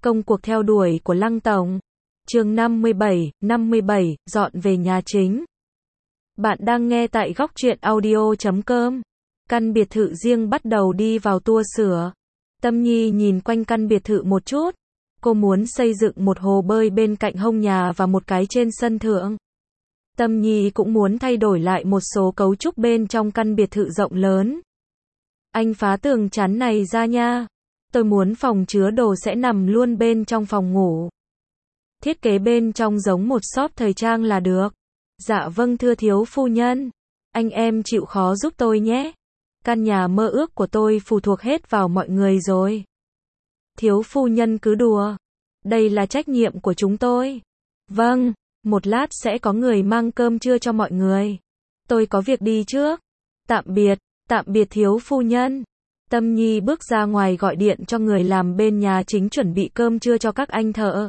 Công cuộc theo đuổi của Lăng Tổng. Chương 57, dọn về nhà chính. Bạn đang nghe tại góc truyện audio.com. Căn biệt thự riêng bắt đầu đi vào tour sửa. Tâm Nhi nhìn quanh căn biệt thự một chút. Cô muốn xây dựng một hồ bơi bên cạnh hông nhà và một cái trên sân thượng. Tâm Nhi cũng muốn thay đổi lại một số cấu trúc bên trong căn biệt thự rộng lớn. Anh phá tường chắn này ra nha. Tôi muốn phòng chứa đồ sẽ nằm luôn bên trong phòng ngủ. Thiết kế bên trong giống một shop thời trang là được. Dạ vâng thưa thiếu phu nhân. Anh em chịu khó giúp tôi nhé. Căn nhà mơ ước của tôi phụ thuộc hết vào mọi người rồi. Thiếu phu nhân cứ đùa. Đây là trách nhiệm của chúng tôi. Vâng, một lát sẽ có người mang cơm trưa cho mọi người. Tôi có việc đi trước. Tạm biệt thiếu phu nhân. Tâm Nhi bước ra ngoài gọi điện cho người làm bên nhà chính chuẩn bị cơm trưa cho các anh thợ.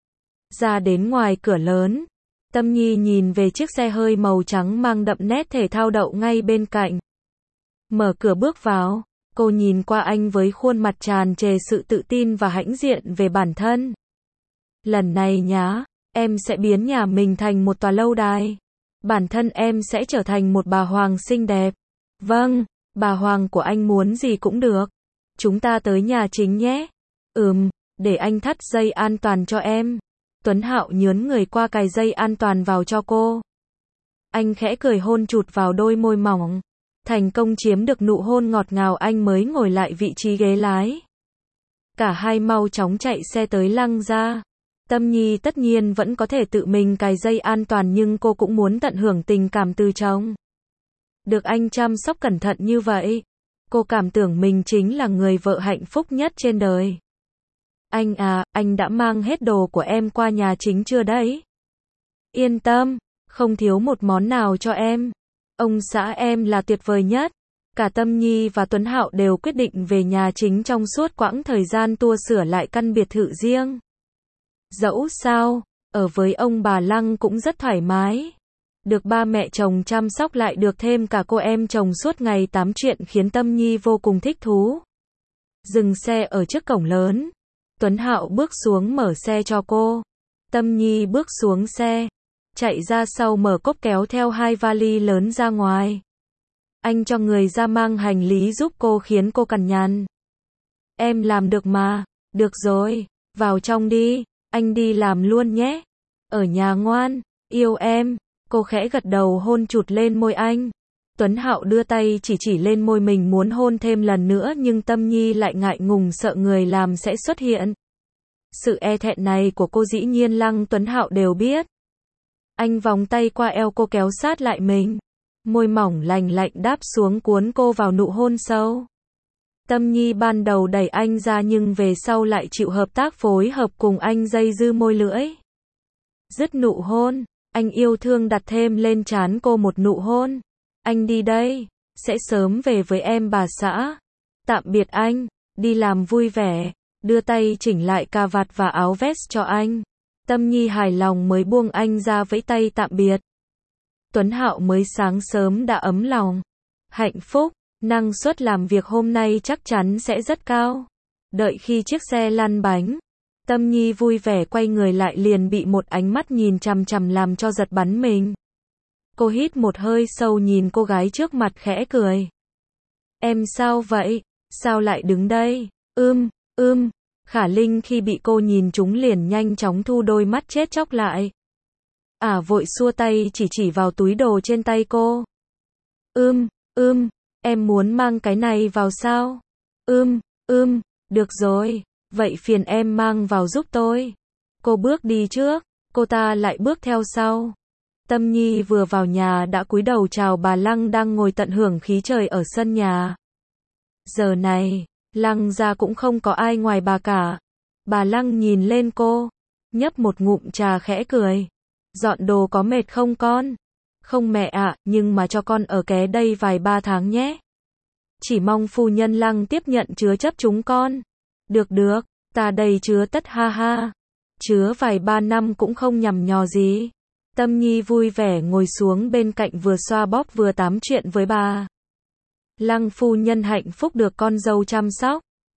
Ra đến ngoài cửa lớn, Tâm Nhi nhìn về chiếc xe hơi màu trắng mang đậm nét thể thao đậu ngay bên cạnh. Mở cửa bước vào, cô nhìn qua anh với khuôn mặt tràn trề sự tự tin và hãnh diện về bản thân. Lần này nhá, em sẽ biến nhà mình thành một tòa lâu đài. Bản thân em sẽ trở thành một bà hoàng xinh đẹp. Vâng, bà hoàng của anh muốn gì cũng được. Chúng ta tới nhà chính nhé. Để anh thắt dây an toàn cho em. Tuấn Hạo nhớn người qua cài dây an toàn vào cho cô. Anh khẽ cười hôn chụt vào đôi môi mỏng. Thành công chiếm được nụ hôn ngọt ngào anh mới ngồi lại vị trí ghế lái. Cả hai mau chóng chạy xe tới Lăng gia. Tâm Nhi tất nhiên vẫn có thể tự mình cài dây an toàn nhưng cô cũng muốn tận hưởng tình cảm từ chồng. Được anh chăm sóc cẩn thận như vậy, cô cảm tưởng mình chính là người vợ hạnh phúc nhất trên đời. Anh à, anh đã mang hết đồ của em qua nhà chính chưa đấy? Yên tâm, không thiếu một món nào cho em. Ông xã em là tuyệt vời nhất. Cả Tâm Nhi và Tuấn Hạo đều quyết định về nhà chính trong suốt quãng thời gian tour sửa lại căn biệt thự riêng. Dẫu sao, ở với ông bà Lăng cũng rất thoải mái. Được ba mẹ chồng chăm sóc lại được thêm cả cô em chồng suốt ngày tám chuyện khiến Tâm Nhi vô cùng thích thú. Dừng xe ở trước cổng lớn. Tuấn Hạo bước xuống mở xe cho cô. Tâm Nhi bước xuống xe. Chạy ra sau mở cốp kéo theo hai vali lớn ra ngoài. Anh cho người ra mang hành lý giúp cô khiến cô cằn nhằn. Em làm được mà. Được rồi, vào trong đi. Anh đi làm luôn nhé. Ở nhà ngoan, yêu em. Cô khẽ gật đầu hôn chụt lên môi anh. Tuấn Hạo đưa tay chỉ lên môi mình muốn hôn thêm lần nữa nhưng Tâm Nhi lại ngại ngùng sợ người làm sẽ xuất hiện. Sự e thẹn này của cô dĩ nhiên Lăng Tuấn Hạo đều biết. Anh vòng tay qua eo cô kéo sát lại mình. Môi mỏng lành lạnh đáp xuống cuốn cô vào nụ hôn sâu. Tâm Nhi ban đầu đẩy anh ra nhưng về sau lại chịu hợp tác phối hợp cùng anh dây dưa môi lưỡi. Dứt nụ hôn. Anh yêu thương đặt thêm lên trán cô một nụ hôn. Anh đi đây, sẽ sớm về với em bà xã. Tạm biệt anh, đi làm vui vẻ. Đưa tay chỉnh lại cà vạt và áo vest cho anh. Tâm Nhi hài lòng mới buông anh ra vẫy tay tạm biệt. Tuấn Hạo mới sáng sớm đã ấm lòng. Hạnh phúc, năng suất làm việc hôm nay chắc chắn sẽ rất cao. Đợi khi chiếc xe lăn bánh. Tâm Nhi vui vẻ quay người lại liền bị một ánh mắt nhìn chằm chằm làm cho giật bắn mình. Cô hít một hơi sâu nhìn cô gái trước mặt khẽ cười. Em sao vậy? Sao lại đứng đây? Khả Linh khi bị cô nhìn trúng liền nhanh chóng thu đôi mắt chết chóc lại. Vội xua tay chỉ vào túi đồ trên tay cô. Em muốn mang cái này vào sao? Được rồi. Vậy phiền em mang vào giúp tôi. Cô bước đi trước, cô ta lại bước theo sau. Tâm Nhi vừa vào nhà đã cúi đầu chào bà Lăng đang ngồi tận hưởng khí trời ở sân nhà. Giờ này, Lăng gia cũng không có ai ngoài bà cả. Bà Lăng nhìn lên cô, nhấp một ngụm trà khẽ cười. Dọn đồ có mệt không con? Không mẹ ạ, nhưng mà cho con ở ké đây vài ba tháng nhé. Chỉ mong phu nhân Lăng tiếp nhận chứa chấp chúng con. Được, ta đây chứa tất ha ha. Chứa vài ba năm cũng không nhằm nhò gì. Tâm Nhi vui vẻ ngồi xuống bên cạnh vừa xoa bóp vừa tám chuyện với bà. Lăng phu nhân hạnh phúc được con dâu chăm sóc.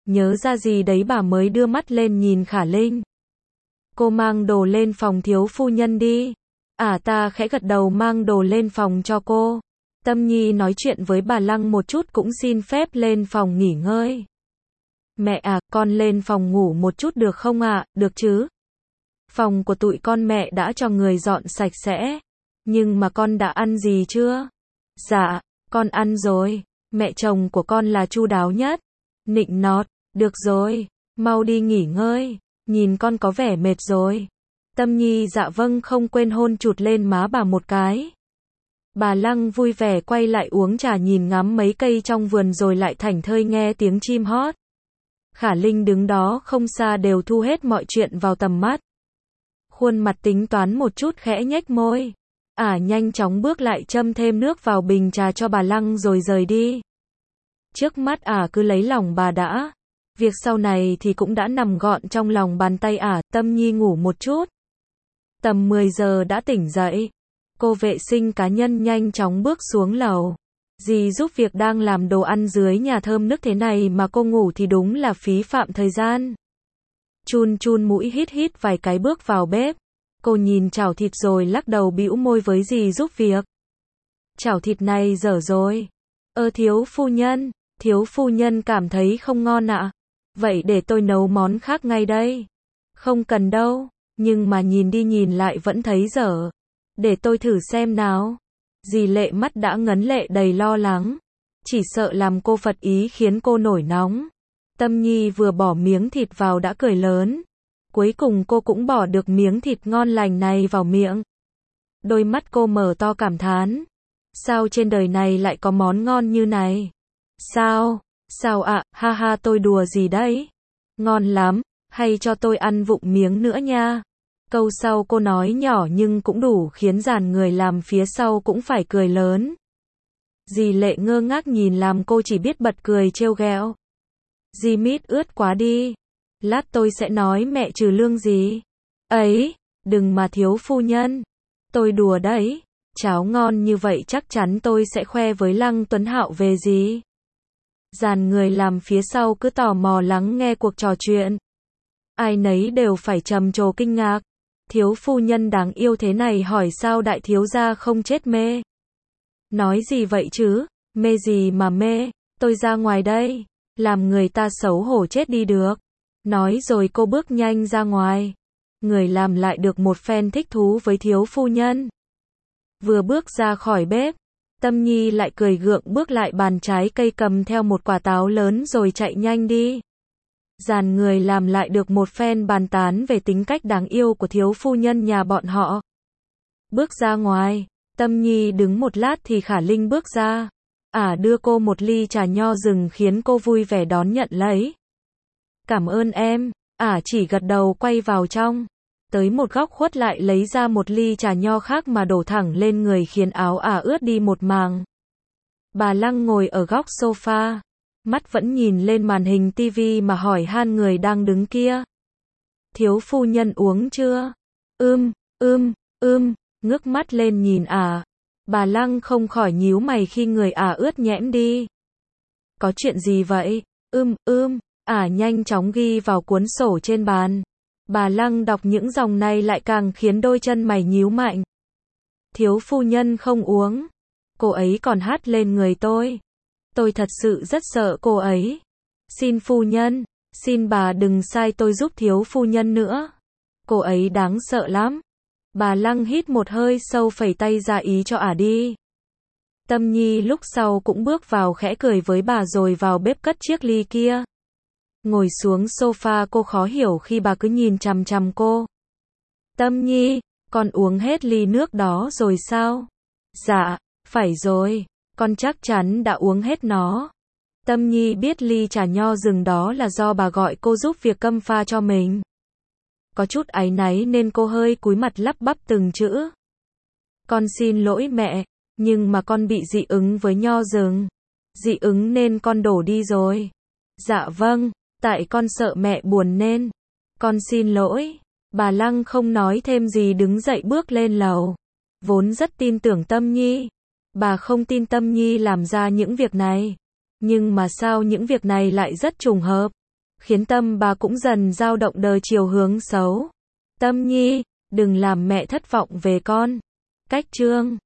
Nhớ ra gì đấy bà mới đưa mắt lên nhìn Khả Linh. Cô mang đồ lên phòng thiếu phu nhân đi. Ta khẽ gật đầu mang đồ lên phòng cho cô. Tâm Nhi nói chuyện với bà Lăng một chút cũng xin phép lên phòng nghỉ ngơi. Mẹ con lên phòng ngủ một chút được không ạ? Được chứ? Phòng của tụi con mẹ đã cho người dọn sạch sẽ. Nhưng mà con đã ăn gì chưa? Dạ, con ăn rồi. Mẹ chồng của con là chu đáo nhất. Nịnh nọt, được rồi, mau đi nghỉ ngơi. Nhìn con có vẻ mệt rồi. Tâm Nhi dạ vâng không quên hôn chụt lên má bà một cái. Bà Lăng vui vẻ quay lại uống trà nhìn ngắm mấy cây trong vườn rồi lại thảnh thơi nghe tiếng chim hót. Khả Linh đứng đó không xa đều thu hết mọi chuyện vào tầm mắt. Khuôn mặt tính toán một chút khẽ nhếch môi. Nhanh chóng bước lại châm thêm nước vào bình trà cho bà Lăng rồi rời đi. Trước mắt cứ lấy lòng bà đã. Việc sau này thì cũng đã nằm gọn trong lòng bàn tay Tâm Nhi ngủ một chút. Tầm 10 giờ đã tỉnh dậy. Cô vệ sinh cá nhân nhanh chóng bước xuống lầu. Dì giúp việc đang làm đồ ăn dưới nhà thơm nức thế này mà cô ngủ thì đúng là phí phạm thời gian. Chun chun mũi hít hít vài cái bước vào bếp. Cô nhìn chảo thịt rồi lắc đầu bĩu môi với dì giúp việc. Chảo thịt này dở rồi. Thiếu phu nhân cảm thấy không ngon ạ. Vậy để tôi nấu món khác ngay đây. Không cần đâu, nhưng mà nhìn đi nhìn lại vẫn thấy dở. Để tôi thử xem nào. Dì Lệ mắt đã ngấn lệ đầy lo lắng. Chỉ sợ làm cô phật ý khiến cô nổi nóng. Tâm Nhi vừa bỏ miếng thịt vào đã cười lớn. Cuối cùng cô cũng bỏ được miếng thịt ngon lành này vào miệng. Đôi mắt cô mở to cảm thán. Sao trên đời này lại có món ngon như này? Sao ạ, ha ha tôi đùa gì đấy? Ngon lắm, hay cho tôi ăn vụng miếng nữa nha. Câu sau cô nói nhỏ nhưng cũng đủ khiến dàn người làm phía sau cũng phải cười lớn. Dì Lệ ngơ ngác nhìn làm cô chỉ biết bật cười trêu ghẹo. Dì mít ướt quá đi. Lát tôi sẽ nói mẹ trừ lương gì. Ấy, đừng mà thiếu phu nhân. Tôi đùa đấy. Cháo ngon như vậy chắc chắn tôi sẽ khoe với Lăng Tuấn Hạo về gì. Dàn người làm phía sau cứ tò mò lắng nghe cuộc trò chuyện. Ai nấy đều phải trầm trồ kinh ngạc. Thiếu phu nhân đáng yêu thế này hỏi sao đại thiếu gia không chết mê. Nói gì vậy chứ, mê gì mà mê, tôi ra ngoài đây, làm người ta xấu hổ chết đi được. Nói rồi cô bước nhanh ra ngoài. Người làm lại được một phen thích thú với thiếu phu nhân. Vừa bước ra khỏi bếp, Tâm Nhi lại cười gượng bước lại bàn trái cây cầm theo một quả táo lớn rồi chạy nhanh đi. Dàn người làm lại được một phen bàn tán về tính cách đáng yêu của thiếu phu nhân nhà bọn họ. Bước ra ngoài, Tâm Nhi đứng một lát thì Khả Linh bước ra. Đưa cô một ly trà nho rừng khiến cô vui vẻ đón nhận lấy. Cảm ơn em, chỉ gật đầu quay vào trong. Tới một góc khuất lại lấy ra một ly trà nho khác mà đổ thẳng lên người khiến áo ướt đi một màng. Bà Lăng ngồi ở góc sofa. Mắt vẫn nhìn lên màn hình tivi mà hỏi han người đang đứng kia. Thiếu phu nhân uống chưa? Ngước mắt lên nhìn Bà Lăng không khỏi nhíu mày khi người ướt nhẽm đi. Có chuyện gì vậy? Nhanh chóng ghi vào cuốn sổ trên bàn. Bà Lăng đọc những dòng này lại càng khiến đôi chân mày nhíu mạnh. Thiếu phu nhân không uống. Cô ấy còn hắt lên người tôi. Tôi thật sự rất sợ cô ấy. Xin phu nhân, xin bà đừng sai tôi giúp thiếu phu nhân nữa. Cô ấy đáng sợ lắm. Bà Lăng hít một hơi sâu phẩy tay ra ý cho đi. Tâm Nhi lúc sau cũng bước vào khẽ cười với bà rồi vào bếp cất chiếc ly kia. Ngồi xuống sofa cô khó hiểu khi bà cứ nhìn chằm chằm cô. Tâm Nhi, con uống hết ly nước đó rồi sao? Dạ, phải rồi, con chắc chắn đã uống hết nó. Tâm Nhi biết ly trà nho rừng đó là do bà gọi cô giúp việc câm pha cho mình. Có chút áy náy nên cô hơi cúi mặt lắp bắp từng chữ. Con xin lỗi mẹ, nhưng mà con bị dị ứng với nho rừng. Dị ứng nên con đổ đi rồi. Dạ vâng, tại con sợ mẹ buồn nên. Con xin lỗi. Bà Lăng không nói thêm gì đứng dậy bước lên lầu. Vốn rất tin tưởng Tâm Nhi. Bà không tin Tâm Nhi làm ra những việc này. Nhưng mà sao những việc này lại rất trùng hợp. khiến tâm bà cũng dần dao động đời chiều hướng xấu. Tâm nhi, đừng làm mẹ thất vọng về con. Cách chương